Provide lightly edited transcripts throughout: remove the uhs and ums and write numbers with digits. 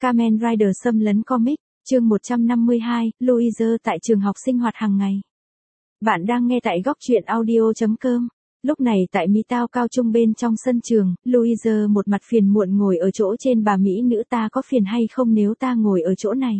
Kamen Rider xâm lấn comic, chương 152, Louise tại trường học sinh hoạt hàng ngày. Bạn đang nghe tại góc truyện audio.com. Lúc này tại Mỹ Tao cao trung bên trong sân trường, Louise một mặt phiền muộn ngồi ở chỗ trên. Bà Mỹ nữ, ta có phiền hay không nếu ta ngồi ở chỗ này?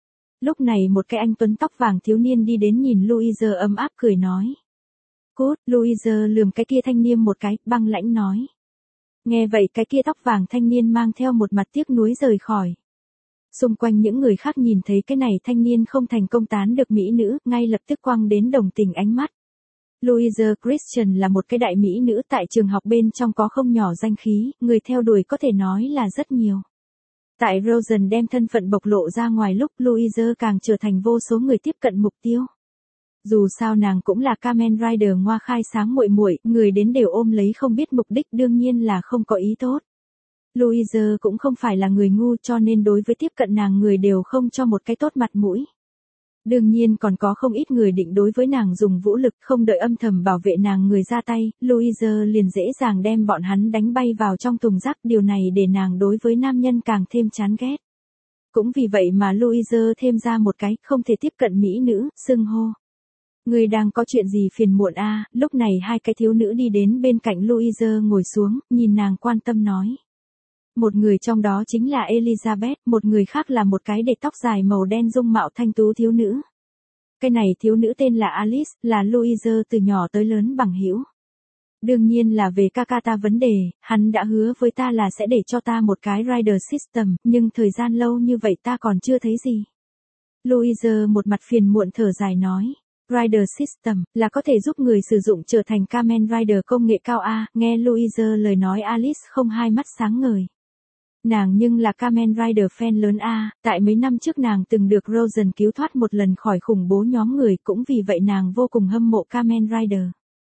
Lúc này một cái anh tuấn tóc vàng thiếu niên đi đến nhìn Louise ấm áp cười nói. Cút, Louise lườm cái kia thanh niên một cái, băng lãnh nói. Nghe vậy cái kia tóc vàng thanh niên mang theo một mặt tiếc nuối rời khỏi. Xung quanh những người khác nhìn thấy cái này thanh niên không thành công tán được mỹ nữ, ngay lập tức quăng đến đồng tình ánh mắt. Louise Christian là một cái đại mỹ nữ tại trường học bên trong có không nhỏ danh khí, người theo đuổi có thể nói là rất nhiều. Tại Rosen đem thân phận bộc lộ ra ngoài lúc Louise càng trở thành vô số người tiếp cận mục tiêu. Dù sao nàng cũng là Kamen Rider ngoa khai sáng muội muội, người đến đều ôm lấy không biết mục đích, đương nhiên là không có ý tốt. Louise cũng không phải là người ngu, cho nên đối với tiếp cận nàng người đều không cho một cái tốt mặt mũi. Đương nhiên còn có không ít người định đối với nàng dùng vũ lực, không đợi âm thầm bảo vệ nàng người ra tay, Louise liền dễ dàng đem bọn hắn đánh bay vào trong thùng rác, điều này để nàng đối với nam nhân càng thêm chán ghét. Cũng vì vậy mà Louise thêm ra một cái không thể tiếp cận mỹ nữ, xưng hô. Người đang có chuyện gì phiền muộn a? Lúc này hai cái thiếu nữ đi đến bên cạnh Louise ngồi xuống, nhìn nàng quan tâm nói. Một người trong đó chính là Elizabeth, một người khác là một cái để tóc dài màu đen dung mạo thanh tú thiếu nữ. Cái này thiếu nữ tên là Alice, là Louise từ nhỏ tới lớn bằng hữu. Đương nhiên là về ca ta vấn đề, hắn đã hứa với ta là sẽ để cho ta một cái Rider System, nhưng thời gian lâu như vậy ta còn chưa thấy gì. Louise một mặt phiền muộn thở dài nói. Rider System là có thể giúp người sử dụng trở thành Kamen Rider công nghệ cao a. Nghe Louise lời nói Alice không hai mắt sáng ngời. Nàng nhưng là Kamen Rider fan lớn a, tại mấy năm trước nàng từng được Rosen cứu thoát một lần khỏi khủng bố nhóm người, cũng vì vậy nàng vô cùng hâm mộ Kamen Rider.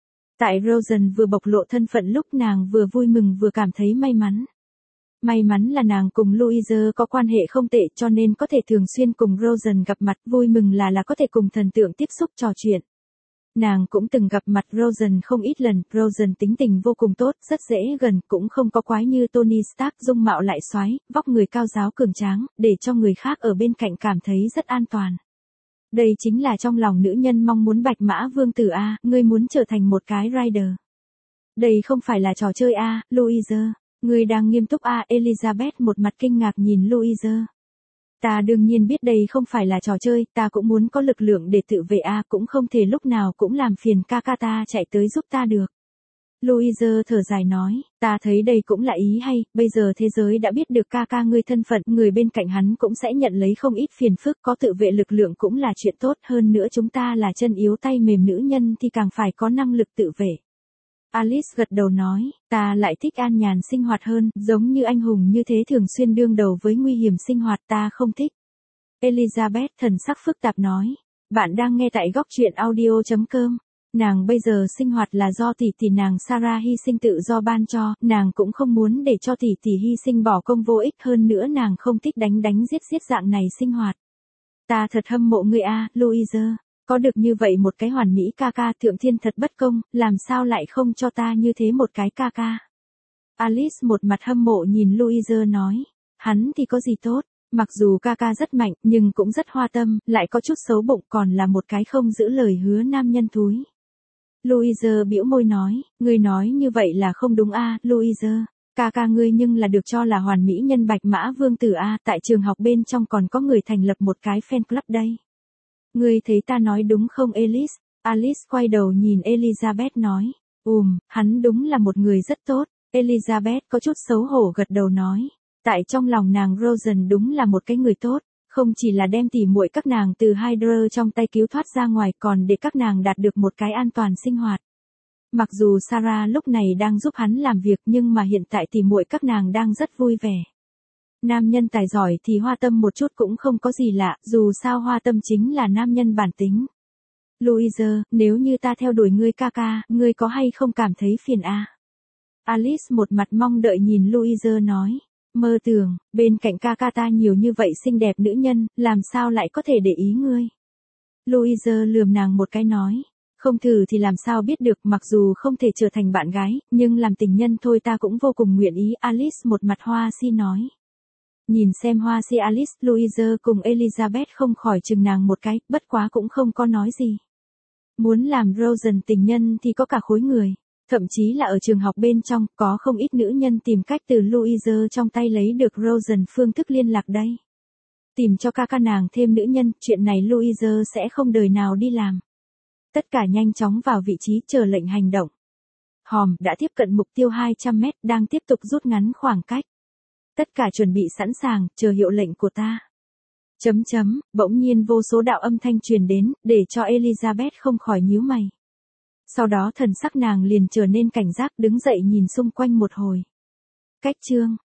Tại Rosen vừa bộc lộ thân phận lúc nàng vừa vui mừng vừa cảm thấy may mắn. May mắn là nàng cùng Louise có quan hệ không tệ cho nên có thể thường xuyên cùng Rosen gặp mặt, vui mừng là có thể cùng thần tượng tiếp xúc trò chuyện. Nàng cũng từng gặp mặt Rosen không ít lần, Rosen tính tình vô cùng tốt, rất dễ gần, cũng không có quái như Tony Stark, dung mạo lại xoái, vóc người cao ráo cường tráng, để cho người khác ở bên cạnh cảm thấy rất an toàn. Đây chính là trong lòng nữ nhân mong muốn bạch mã vương tử a, ngươi muốn trở thành một cái Rider. Đây không phải là trò chơi a, Louise. Ngươi đang nghiêm túc a? Elizabeth một mặt kinh ngạc nhìn Louise. Ta đương nhiên biết đây không phải là trò chơi, ta cũng muốn có lực lượng để tự vệ a, cũng không thể lúc nào cũng làm phiền ca ta chạy tới giúp ta được. Louise thở dài nói, ta thấy đây cũng là ý hay, bây giờ thế giới đã biết được ca ngươi thân phận, người bên cạnh hắn cũng sẽ nhận lấy không ít phiền phức, có tự vệ lực lượng cũng là chuyện tốt, hơn nữa chúng ta là chân yếu tay mềm nữ nhân thì càng phải có năng lực tự vệ. Alice gật đầu nói, ta lại thích an nhàn sinh hoạt hơn, giống như anh hùng như thế thường xuyên đương đầu với nguy hiểm sinh hoạt ta không thích. Elizabeth thần sắc phức tạp nói, bạn đang nghe tại góc truyện audio.com. Nàng bây giờ sinh hoạt là do tỷ nàng Sarah hy sinh tự do ban cho, nàng cũng không muốn để cho tỷ hy sinh bỏ công vô ích, hơn nữa nàng không thích đánh giết dạng này sinh hoạt. Ta thật hâm mộ ngươi a, Louise. Có được như vậy một cái hoàn mỹ ca, thượng thiên thật bất công, làm sao lại không cho ta như thế một cái ca. Alice một mặt hâm mộ nhìn Louise nói, hắn thì có gì tốt, mặc dù ca rất mạnh, nhưng cũng rất hoa tâm, lại có chút xấu bụng, còn là một cái không giữ lời hứa nam nhân thúi. Louise bĩu môi nói, ngươi nói như vậy là không đúng a, Louise. Ca ngươi nhưng là được cho là hoàn mỹ nhân bạch mã vương tử a, tại trường học bên trong còn có người thành lập một cái fan club đây. Ngươi thấy ta nói đúng không Alice? Alice quay đầu nhìn Elizabeth nói. Hắn đúng là một người rất tốt. Elizabeth có chút xấu hổ gật đầu nói. Tại trong lòng nàng Rosen đúng là một cái người tốt. Không chỉ là đem tỉ muội các nàng từ Hydra trong tay cứu thoát ra ngoài, còn để các nàng đạt được một cái an toàn sinh hoạt. Mặc dù Sarah lúc này đang giúp hắn làm việc nhưng mà hiện tại tỉ muội các nàng đang rất vui vẻ. Nam nhân tài giỏi thì hoa tâm một chút cũng không có gì lạ, dù sao hoa tâm chính là nam nhân bản tính. Louise, nếu như ta theo đuổi ngươi ca, ngươi có hay không cảm thấy phiền a? Alice một mặt mong đợi nhìn Louise nói, mơ tưởng, bên cạnh ca ta nhiều như vậy xinh đẹp nữ nhân, làm sao lại có thể để ý ngươi? Louise lườm nàng một cái nói, không thử thì làm sao biết được, mặc dù không thể trở thành bạn gái, nhưng làm tình nhân thôi ta cũng vô cùng nguyện ý. Alice một mặt hoa si nói. Nhìn xem hoa si Alice, Louise cùng Elizabeth không khỏi chừng nàng một cái, bất quá cũng không có nói gì. Muốn làm Rosen tình nhân thì có cả khối người. Thậm chí là ở trường học bên trong, có không ít nữ nhân tìm cách từ Louise trong tay lấy được Rosen phương thức liên lạc đây. Tìm cho ca nàng thêm nữ nhân, chuyện này Louise sẽ không đời nào đi làm. Tất cả nhanh chóng vào vị trí chờ lệnh hành động. Hòm đã tiếp cận mục tiêu 200 mét, đang tiếp tục rút ngắn khoảng cách. Tất cả chuẩn bị sẵn sàng, chờ hiệu lệnh của ta. Bỗng nhiên vô số đạo âm thanh truyền đến, để cho Elizabeth không khỏi nhíu mày. Sau đó thần sắc nàng liền trở nên cảnh giác, đứng dậy nhìn xung quanh một hồi. Cách chương